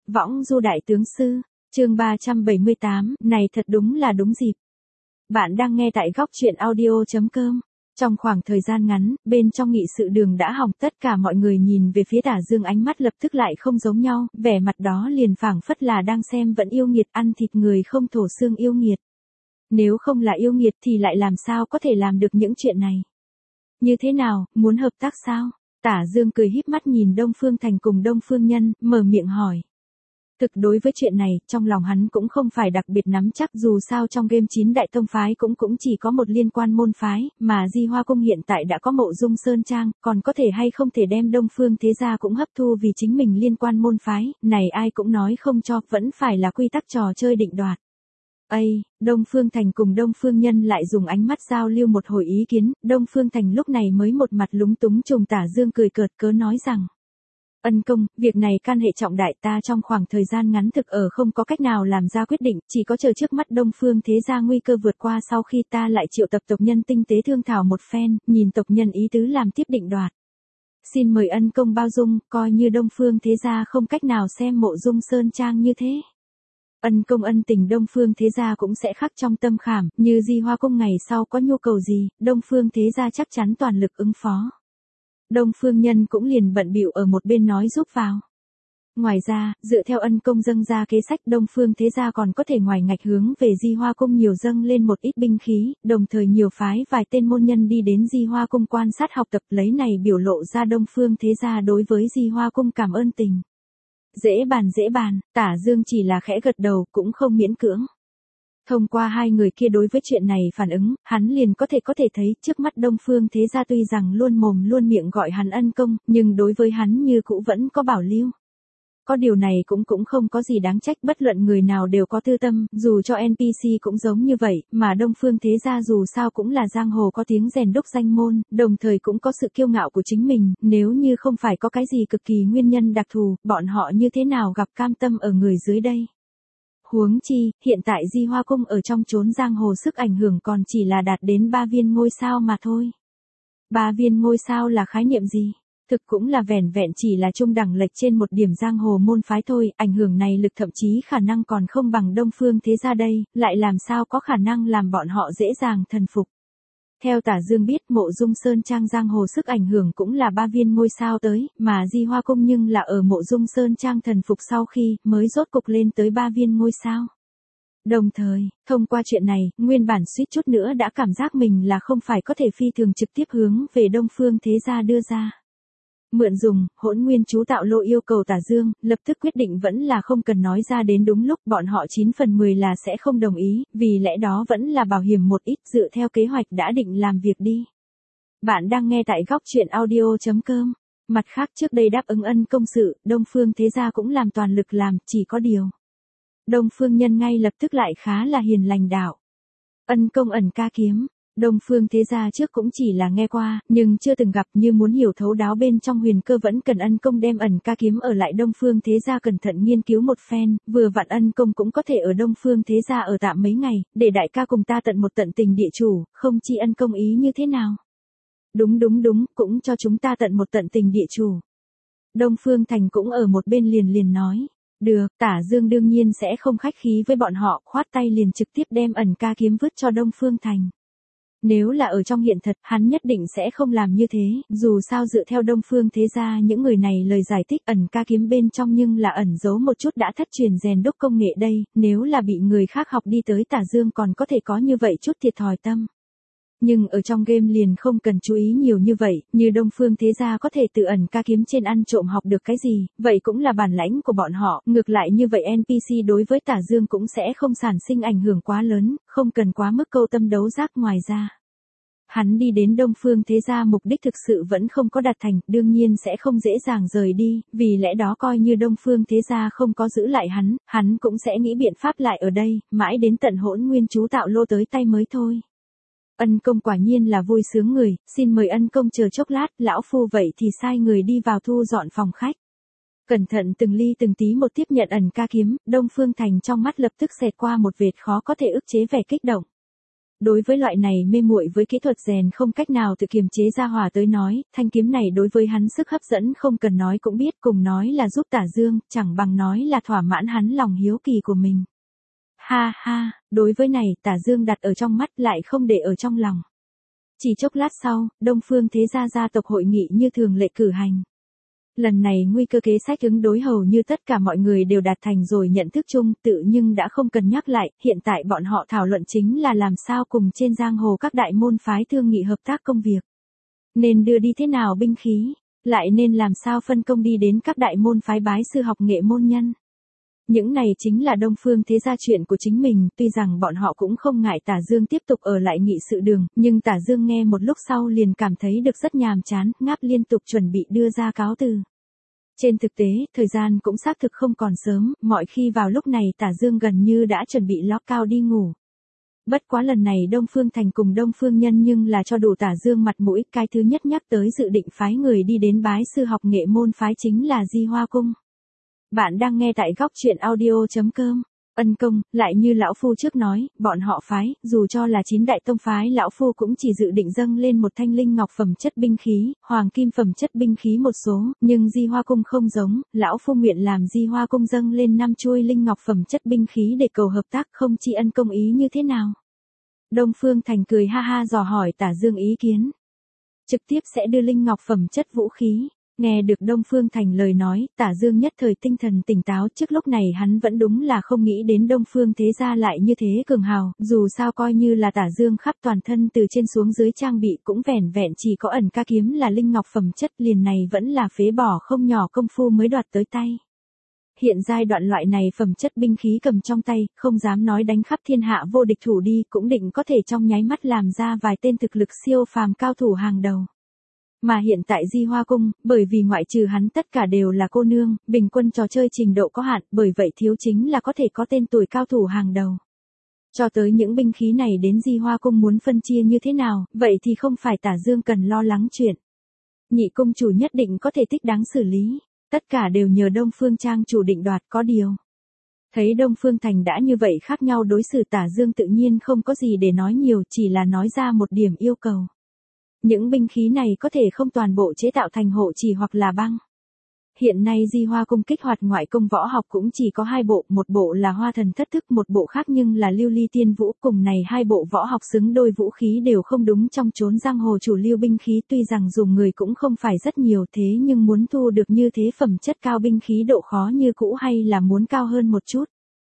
Võng du đại tướng sư, chương 378, này thật đúng là đúng dịp. Bạn đang nghe tại góc truyện audio.com. Trong khoảng thời gian ngắn, bên trong nghị sự đường đã hỏng, tất cả mọi người nhìn về phía Tả Dương ánh mắt lập tức lại không giống nhau, vẻ mặt đó liền phảng phất là đang xem vẫn yêu nghiệt, ăn thịt người không thổ xương yêu nghiệt. Nếu không là yêu nghiệt thì lại làm sao có thể làm được những chuyện này? Như thế nào, muốn hợp tác sao? Tả Dương cười híp mắt nhìn Đông Phương Thành cùng Đông Phương Nhân, mở miệng hỏi. Thực đối với chuyện này, trong lòng hắn cũng không phải đặc biệt nắm chắc, dù sao trong game 9 đại tông phái cũng chỉ có một liên quan môn phái, mà Di Hoa Cung hiện tại đã có Mộ Dung Sơn Trang, còn có thể hay không thể đem Đông Phương thế gia cũng hấp thu vì chính mình liên quan môn phái, này ai cũng nói không cho, vẫn phải là quy tắc trò chơi định đoạt. Đông Phương Thành cùng Đông Phương Nhân lại dùng ánh mắt giao lưu một hồi ý kiến, Đông Phương Thành lúc này mới một mặt lúng túng trùng Tả Dương cười cợt cớ nói rằng. Ân công, việc này can hệ trọng đại, ta trong khoảng thời gian ngắn thực ở không có cách nào làm ra quyết định, chỉ có chờ trước mắt Đông Phương thế gia nguy cơ vượt qua sau khi ta lại triệu tập tộc nhân tinh tế thương thảo một phen, nhìn tộc nhân ý tứ làm tiếp định đoạt. Xin mời ân công bao dung, coi như Đông Phương thế gia không cách nào xem Mộ Dung Sơn Trang như thế. Ân công ân tình Đông Phương thế gia cũng sẽ khắc trong tâm khảm, như Di Hoa Cung ngày sau có nhu cầu gì, Đông Phương thế gia chắc chắn toàn lực ứng phó. Đông Phương Nhân cũng liền bận bịu ở một bên nói giúp vào. Ngoài ra, dựa theo ân công dâng ra kế sách, Đông Phương thế gia còn có thể ngoài ngạch hướng về Di Hoa Cung nhiều dâng lên một ít binh khí, đồng thời nhiều phái vài tên môn nhân đi đến Di Hoa Cung quan sát học tập, lấy này biểu lộ ra Đông Phương thế gia đối với Di Hoa Cung cảm ơn tình. Dễ bàn, Tả Dương chỉ là khẽ gật đầu, cũng không miễn cưỡng. Thông qua hai người kia đối với chuyện này phản ứng, hắn liền có thể thấy trước mắt Đông Phương thế gia tuy rằng luôn mồm luôn miệng gọi hắn ân công, nhưng đối với hắn như cũ vẫn có bảo lưu. Có điều này cũng không có gì đáng trách, bất luận người nào đều có tư tâm, dù cho NPC cũng giống như vậy, mà Đông Phương thế gia dù sao cũng là giang hồ có tiếng rèn đúc danh môn, đồng thời cũng có sự kiêu ngạo của chính mình, nếu như không phải có cái gì cực kỳ nguyên nhân đặc thù, bọn họ như thế nào gặp cam tâm ở người dưới đây. Huống chi, hiện tại Di Hoa Cung ở trong chốn giang hồ sức ảnh hưởng còn chỉ là đạt đến 3 viên ngôi sao mà thôi. 3 viên ngôi sao là khái niệm gì? Thực cũng là vẻn vẹn chỉ là trung đẳng lệch trên một điểm giang hồ môn phái thôi, ảnh hưởng này lực thậm chí khả năng còn không bằng Đông Phương thế gia đây, lại làm sao có khả năng làm bọn họ dễ dàng thần phục. Theo Tả Dương biết, Mộ Dung Sơn Trang giang hồ sức ảnh hưởng cũng là 3 viên ngôi sao tới, mà Di Hoa Cung nhưng là ở Mộ Dung Sơn Trang thần phục sau khi mới rốt cục lên tới 3 viên ngôi sao. Đồng thời, thông qua chuyện này, nguyên bản suýt chút nữa đã cảm giác mình là không phải có thể phi thường trực tiếp hướng về Đông Phương thế gia đưa ra. Mượn dùng, Hỗn Nguyên chú tạo lô yêu cầu Tả Dương, lập tức quyết định vẫn là không cần nói ra đến đúng lúc, bọn họ 9 phần 10 là sẽ không đồng ý, vì lẽ đó vẫn là bảo hiểm một ít, dựa theo kế hoạch đã định làm việc đi. Bạn đang nghe tại góc truyện audio.com. Mặt khác trước đây đáp ứng ân công sự, Đông Phương thế gia cũng làm toàn lực làm, chỉ có điều. Đông Phương Nhân ngay lập tức lại khá là hiền lành đạo. Ân công ẩn ca kiếm. Đông Phương thế gia trước cũng chỉ là nghe qua, nhưng chưa từng gặp, như muốn hiểu thấu đáo bên trong huyền cơ vẫn cần ân công đem ẩn ca kiếm ở lại Đông Phương thế gia cẩn thận nghiên cứu một phen, vừa vặn ân công cũng có thể ở Đông Phương thế gia ở tạm mấy ngày, để đại ca cùng ta tận một tận tình địa chủ, không chi ân công ý như thế nào. Đúng, cũng cho chúng ta tận một tận tình địa chủ. Đông Phương Thành cũng ở một bên liền nói. Được, Tả Dương đương nhiên sẽ không khách khí với bọn họ, khoát tay liền trực tiếp đem ẩn ca kiếm vứt cho Đông Phương Thành. Nếu là ở trong hiện thật, hắn nhất định sẽ không làm như thế, dù sao dựa theo Đông Phương thế gia những người này lời giải thích, ẩn ca kiếm bên trong nhưng là ẩn giấu một chút đã thất truyền rèn đúc công nghệ đây, nếu là bị người khác học đi tới Tả Dương còn có thể có như vậy chút thiệt thòi tâm. Nhưng ở trong game liền không cần chú ý nhiều như vậy, như Đông Phương thế gia có thể từ ẩn ca kiếm trên ăn trộm học được cái gì, vậy cũng là bản lãnh của bọn họ, ngược lại như vậy NPC đối với Tả Dương cũng sẽ không sản sinh ảnh hưởng quá lớn, không cần quá mức câu tâm đấu giác. Ngoài ra, hắn đi đến Đông Phương thế gia mục đích thực sự vẫn không có đạt thành, đương nhiên sẽ không dễ dàng rời đi, vì lẽ đó coi như Đông Phương thế gia không có giữ lại hắn cũng sẽ nghĩ biện pháp lại ở đây, mãi đến tận Hỗn Nguyên chú tạo lô tới tay mới thôi. Ân công quả nhiên là vui sướng người, xin mời ân công chờ chốc lát, lão phu vậy thì sai người đi vào thu dọn phòng khách. Cẩn thận từng ly từng tí một tiếp nhận ẩn ca kiếm, Đông Phương Thành trong mắt lập tức xẹt qua một vệt khó có thể ức chế vẻ kích động. Đối với loại này mê muội với kỹ thuật rèn không cách nào tự kiềm chế ra hỏa tới nói, thanh kiếm này đối với hắn sức hấp dẫn không cần nói cũng biết, cùng nói là giúp Tả Dương, chẳng bằng nói là thỏa mãn hắn lòng hiếu kỳ của mình. Ha ha, đối với này Tả Dương đặt ở trong mắt lại không để ở trong lòng. Chỉ chốc lát sau, Đông Phương Thế Gia gia tộc hội nghị như thường lệ cử hành. Lần này nguy cơ kế sách ứng đối hầu như tất cả mọi người đều đạt thành rồi nhận thức chung tự nhưng đã không cần nhắc lại, hiện tại bọn họ thảo luận chính là làm sao cùng trên giang hồ các đại môn phái thương nghị hợp tác công việc. Nên đưa đi thế nào binh khí, lại nên làm sao phân công đi đến các đại môn phái bái sư học nghệ môn nhân. Những này chính là Đông Phương Thế Gia chuyện của chính mình, tuy rằng bọn họ cũng không ngại Tả Dương tiếp tục ở lại nghị sự đường, nhưng Tả Dương nghe một lúc sau liền cảm thấy được rất nhàm chán, ngáp liên tục chuẩn bị đưa ra cáo từ. Trên thực tế, thời gian cũng xác thực không còn sớm, mọi khi vào lúc này Tả Dương gần như đã chuẩn bị lót cao đi ngủ. Bất quá lần này Đông Phương Thành cùng Đông Phương Nhân nhưng là cho đủ Tả Dương mặt mũi, cái thứ nhất nhắc tới dự định phái người đi đến bái sư học nghệ môn phái chính là Di Hoa Cung. Bạn đang nghe tại góc truyện audio.com. Ân công, lại như lão phu trước nói, bọn họ phái, dù cho là 9 đại tông phái lão phu cũng chỉ dự định dâng lên một thanh linh ngọc phẩm chất binh khí, hoàng kim phẩm chất binh khí một số, nhưng Di Hoa Cung không giống, lão phu nguyện làm Di Hoa Cung dâng lên 5 chuôi linh ngọc phẩm chất binh khí để cầu hợp tác, không chi ân công ý như thế nào. Đông Phương Thành cười ha ha dò hỏi Tả Dương ý kiến. Trực tiếp sẽ đưa linh ngọc phẩm chất vũ khí. Nghe được Đông Phương Thành lời nói, Tả Dương nhất thời tinh thần tỉnh táo, trước lúc này hắn vẫn đúng là không nghĩ đến Đông Phương Thế Gia lại như thế cường hào, dù sao coi như là Tả Dương khắp toàn thân từ trên xuống dưới trang bị cũng vẻn vẹn chỉ có ẩn ca kiếm là linh ngọc phẩm chất, liền này vẫn là phế bỏ không nhỏ công phu mới đoạt tới tay. Hiện giai đoạn loại này phẩm chất binh khí cầm trong tay, không dám nói đánh khắp thiên hạ vô địch thủ đi, cũng định có thể trong nháy mắt làm ra vài tên thực lực siêu phàm cao thủ hàng đầu. Mà hiện tại Di Hoa Cung, bởi vì ngoại trừ hắn tất cả đều là cô nương, bình quân trò chơi trình độ có hạn, bởi vậy thiếu chính là có thể có tên tuổi cao thủ hàng đầu. Cho tới những binh khí này đến Di Hoa Cung muốn phân chia như thế nào, vậy thì không phải Tả Dương cần lo lắng chuyện. Nhị cung chủ nhất định có thể thích đáng xử lý, tất cả đều nhờ Đông Phương Trang chủ định đoạt, có điều. Thấy Đông Phương Thành đã như vậy khác nhau đối xử, Tả Dương tự nhiên không có gì để nói nhiều, chỉ là nói ra một điểm yêu cầu. Những binh khí này có thể không toàn bộ chế tạo thành hộ chỉ hoặc là băng. Hiện nay Di Hoa Cung kích hoạt ngoại công võ học cũng chỉ có 2 bộ, một bộ là Hoa Thần Thất Thức, một bộ khác nhưng là Lưu Ly Tiên Vũ, cùng này 2 bộ võ học xứng đôi vũ khí đều không đúng trong chốn giang hồ chủ lưu binh khí, tuy rằng dùng người cũng không phải rất nhiều thế nhưng muốn thu được như thế phẩm chất cao binh khí độ khó như cũ hay là muốn cao hơn một chút.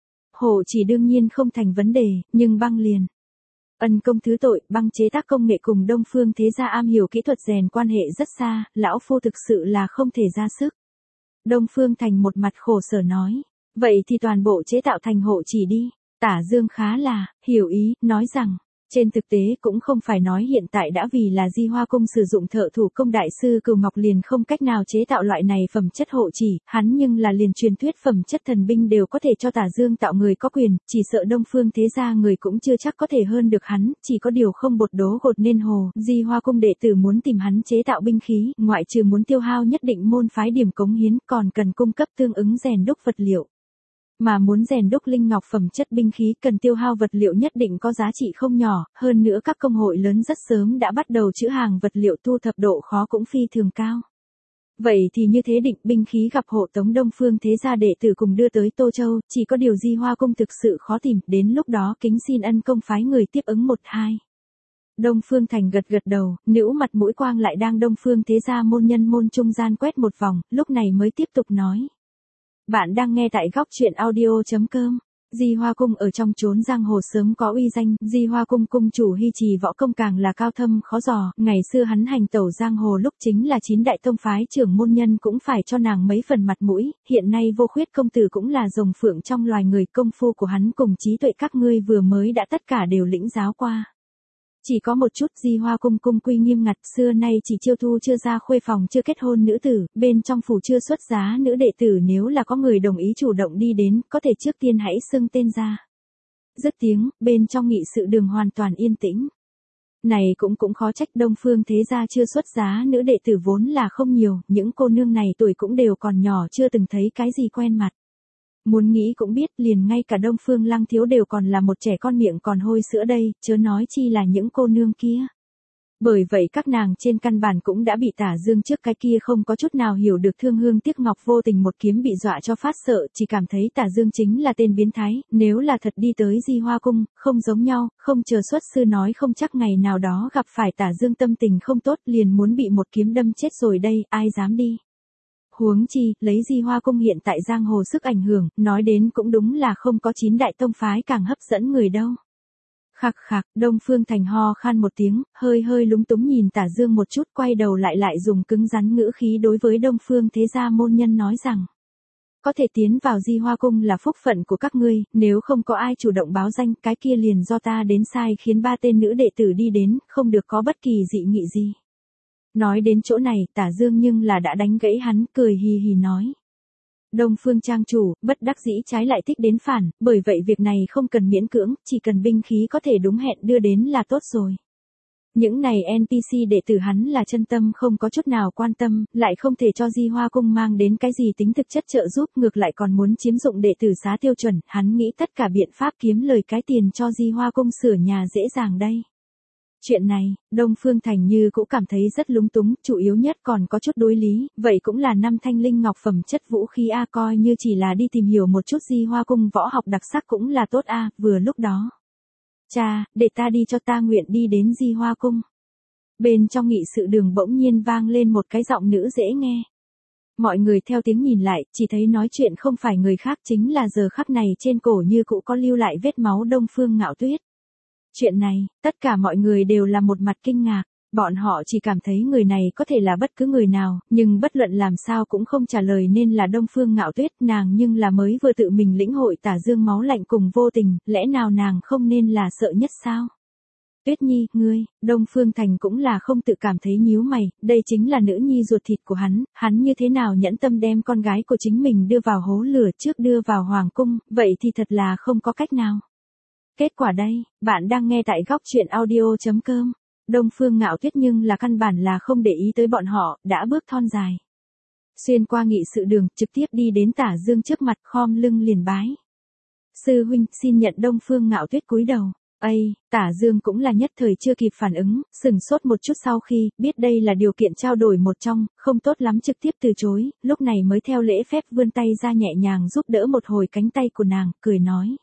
Hộ chỉ đương nhiên không thành vấn đề, nhưng băng liền. Ân công thứ tội, băng chế tác công nghệ cùng Đông Phương Thế Gia am hiểu kỹ thuật rèn quan hệ rất xa, lão phu thực sự là không thể ra sức. Đông Phương Thành một mặt khổ sở nói, vậy thì toàn bộ chế tạo thành hộ chỉ đi. Tả Dương khá là hiểu ý, nói rằng, trên thực tế cũng không phải nói hiện tại đã vì là Di Hoa Cung sử dụng thợ thủ công đại sư Cửu Ngọc liền không cách nào chế tạo loại này phẩm chất hộ chỉ, hắn nhưng là liền truyền thuyết phẩm chất thần binh đều có thể cho Tả Dương tạo người có quyền, chỉ sợ Đông Phương Thế Gia người cũng chưa chắc có thể hơn được hắn, chỉ có điều không bột đố gột nên hồ, Di Hoa Cung đệ tử muốn tìm hắn chế tạo binh khí, ngoại trừ muốn tiêu hao nhất định môn phái điểm cống hiến, còn cần cung cấp tương ứng rèn đúc vật liệu. Mà muốn rèn đúc linh ngọc phẩm chất binh khí cần tiêu hao vật liệu nhất định có giá trị không nhỏ, hơn nữa các công hội lớn rất sớm đã bắt đầu trữ hàng vật liệu, thu thập độ khó cũng phi thường cao. Vậy thì như thế định binh khí gặp hộ tống Đông Phương Thế Gia đệ tử cùng đưa tới Tô Châu, chỉ có điều Di Hoa Cung thực sự khó tìm, đến lúc đó kính xin ân công phái người tiếp ứng 1-2. Đông Phương Thành gật gật đầu, nữ mặt mũi quang lại đang Đông Phương Thế Gia môn nhân môn trung gian quét một vòng, lúc này mới tiếp tục nói. Bạn đang nghe tại góc truyện audio.com. Di Hoa Cung ở trong chốn giang hồ sớm có uy danh, Di Hoa Cung cung chủ Hy Trì võ công càng là cao thâm khó dò, ngày xưa hắn hành tẩu giang hồ lúc chính là 9 đại tông phái trưởng môn nhân cũng phải cho nàng mấy phần mặt mũi, hiện nay Vô Khuyết công tử cũng là rồng phượng trong loài người, công phu của hắn cùng trí tuệ các ngươi vừa mới đã tất cả đều lĩnh giáo qua. Chỉ có một chút, Di Hoa Cung cung quy nghiêm ngặt, xưa nay chỉ chiêu thu chưa ra khuê phòng chưa kết hôn nữ tử, bên trong phủ chưa xuất giá nữ đệ tử, nếu là có người đồng ý chủ động đi đến, có thể trước tiên hãy xưng tên ra. Dứt tiếng, bên trong nghị sự đường hoàn toàn yên tĩnh. Này cũng khó trách, Đông Phương Thế Gia chưa xuất giá nữ đệ tử vốn là không nhiều, những cô nương này tuổi cũng đều còn nhỏ, chưa từng thấy cái gì quen mặt. Muốn nghĩ cũng biết, liền ngay cả Đông Phương Lăng Thiếu đều còn là một trẻ con miệng còn hôi sữa đây, chớ nói chi là những cô nương kia. Bởi vậy các nàng trên căn bản cũng đã bị Tả Dương trước cái kia không có chút nào hiểu được thương hương tiếc ngọc vô tình một kiếm bị dọa cho phát sợ, chỉ cảm thấy Tả Dương chính là tên biến thái, nếu là thật đi tới Di Hoa Cung, không giống nhau, không chờ xuất sư nói không chắc ngày nào đó gặp phải Tả Dương tâm tình không tốt liền muốn bị một kiếm đâm chết rồi đây, ai dám đi. Huống chi, lấy Di Hoa Cung hiện tại giang hồ sức ảnh hưởng, nói đến cũng đúng là không có 9 đại tông phái càng hấp dẫn người đâu. Khạc khạc, Đông Phương Thành ho khan một tiếng, hơi hơi lúng túng nhìn Tả Dương một chút, quay đầu lại dùng cứng rắn ngữ khí đối với Đông Phương thế gia môn nhân nói rằng. Có thể tiến vào Di Hoa Cung là phúc phận của các ngươi, nếu không có ai chủ động báo danh, cái kia liền do ta đến sai khiến 3 tên nữ đệ tử đi đến, không được có bất kỳ dị nghị gì. Nói đến chỗ này, Tả Dương nhưng là đã đánh gãy hắn, cười hì hì nói. Đông Phương trang chủ, bất đắc dĩ trái lại thích đến phản, bởi vậy việc này không cần miễn cưỡng, chỉ cần binh khí có thể đúng hẹn đưa đến là tốt rồi. Những này NPC đệ tử hắn là chân tâm không có chút nào quan tâm, lại không thể cho Di Hoa Cung mang đến cái gì tính thực chất trợ giúp, ngược lại còn muốn chiếm dụng đệ tử xá tiêu chuẩn, hắn nghĩ tất cả biện pháp kiếm lời cái tiền cho Di Hoa Cung sửa nhà dễ dàng đây. Chuyện này, Đông Phương Thành Như cũng cảm thấy rất lúng túng, chủ yếu nhất còn có chút đối lý, vậy cũng là 5 thanh linh ngọc phẩm chất vũ khí A, coi như chỉ là đi tìm hiểu một chút Di Hoa Cung võ học đặc sắc cũng là tốt A, vừa lúc đó. Cha, để ta đi cho ta nguyện đi đến Di Hoa Cung. Bên trong nghị sự đường bỗng nhiên vang lên một cái giọng nữ dễ nghe. Mọi người theo tiếng nhìn lại, chỉ thấy nói chuyện không phải người khác chính là giờ khắc này trên cổ như cũ có lưu lại vết máu Đông Phương Ngạo Tuyết. Chuyện này, tất cả mọi người đều là một mặt kinh ngạc, bọn họ chỉ cảm thấy người này có thể là bất cứ người nào, nhưng bất luận làm sao cũng không trả lời nên là Đông Phương Ngạo Tuyết, nàng nhưng là mới vừa tự mình lĩnh hội Tả Dương máu lạnh cùng vô tình, lẽ nào nàng không nên là sợ nhất sao? Tuyết Nhi, ngươi, Đông Phương Thành cũng là không tự cảm thấy nhíu mày, đây chính là nữ nhi ruột thịt của hắn như thế nào nhẫn tâm đem con gái của chính mình đưa vào hố lửa trước đưa vào hoàng cung, vậy thì thật là không có cách nào. Kết quả đây, bạn đang nghe tại góc truyện audio.com. Đông Phương Ngạo Tuyết nhưng là căn bản là không để ý tới bọn họ, đã bước thon dài. Xuyên qua nghị sự đường, trực tiếp đi đến Tả Dương trước mặt, khom lưng liền bái. Sư huynh, xin nhận. Đông Phương Ngạo Tuyết cúi đầu. Tả Dương cũng là nhất thời chưa kịp phản ứng, sừng sốt một chút sau khi biết đây là điều kiện trao đổi một trong, không tốt lắm trực tiếp từ chối, lúc này mới theo lễ phép vươn tay ra nhẹ nhàng giúp đỡ một hồi cánh tay của nàng, cười nói.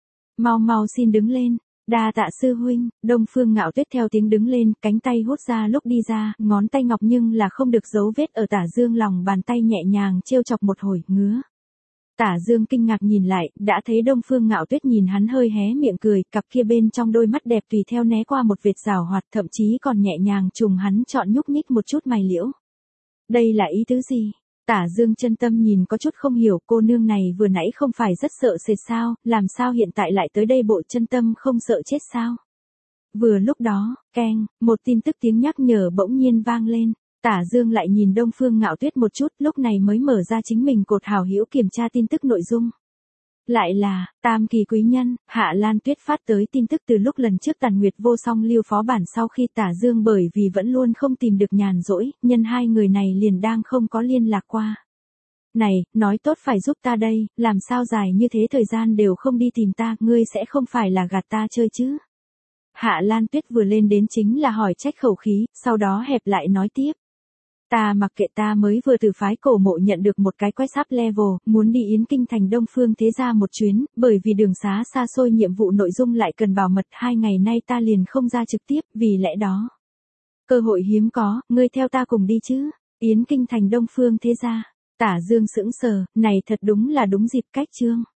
Mau xin đứng lên, đa tạ sư huynh. Đông Phương Ngạo Tuyết theo tiếng đứng lên, cánh tay hút ra lúc đi ra, ngón tay ngọc nhưng là không được dấu vết ở Tả Dương lòng bàn tay nhẹ nhàng trêu chọc một hồi, ngứa. Tả Dương kinh ngạc nhìn lại, đã thấy Đông Phương Ngạo Tuyết nhìn hắn hơi hé miệng cười, cặp kia bên trong đôi mắt đẹp tùy theo né qua một vệt giảo hoạt, thậm chí còn nhẹ nhàng trùng hắn chọn nhúc nhích một chút mày liễu. Đây là ý tứ gì? Tả Dương chân tâm nhìn có chút không hiểu, cô nương này vừa nãy không phải rất sợ sệt sao, làm sao hiện tại lại tới đây bộ chân tâm không sợ chết sao? Vừa lúc đó, keng, một tin tức tiếng nhắc nhở bỗng nhiên vang lên. Tả Dương lại nhìn Đông Phương Ngạo Tuyết một chút, lúc này mới mở ra chính mình cột hào hữu kiểm tra tin tức nội dung. Lại là, Tam Kỳ quý nhân, Hạ Lan Tuyết phát tới tin tức từ lúc lần trước Tàn Nguyệt Vô Song lưu phó bản sau khi Tả Dương bởi vì vẫn luôn không tìm được nhàn rỗi, nhân hai người này liền đang không có liên lạc qua. Này, nói tốt phải giúp ta đây, làm sao dài như thế thời gian đều không đi tìm ta, ngươi sẽ không phải là gạt ta chơi chứ? Hạ Lan Tuyết vừa lên đến chính là hỏi trách khẩu khí, sau đó hẹp lại nói tiếp. Ta mặc kệ, ta mới vừa từ phái cổ mộ nhận được một cái quest up level, muốn đi Yến Kinh thành Đông Phương thế gia một chuyến, bởi vì đường xá xa xôi nhiệm vụ nội dung lại cần bảo mật, 2 ngày nay ta liền không ra trực tiếp, vì lẽ đó. Cơ hội hiếm có, ngươi theo ta cùng đi chứ? Yến Kinh thành Đông Phương thế gia. Tả Dương sững sờ, này thật đúng là đúng dịp cách chương.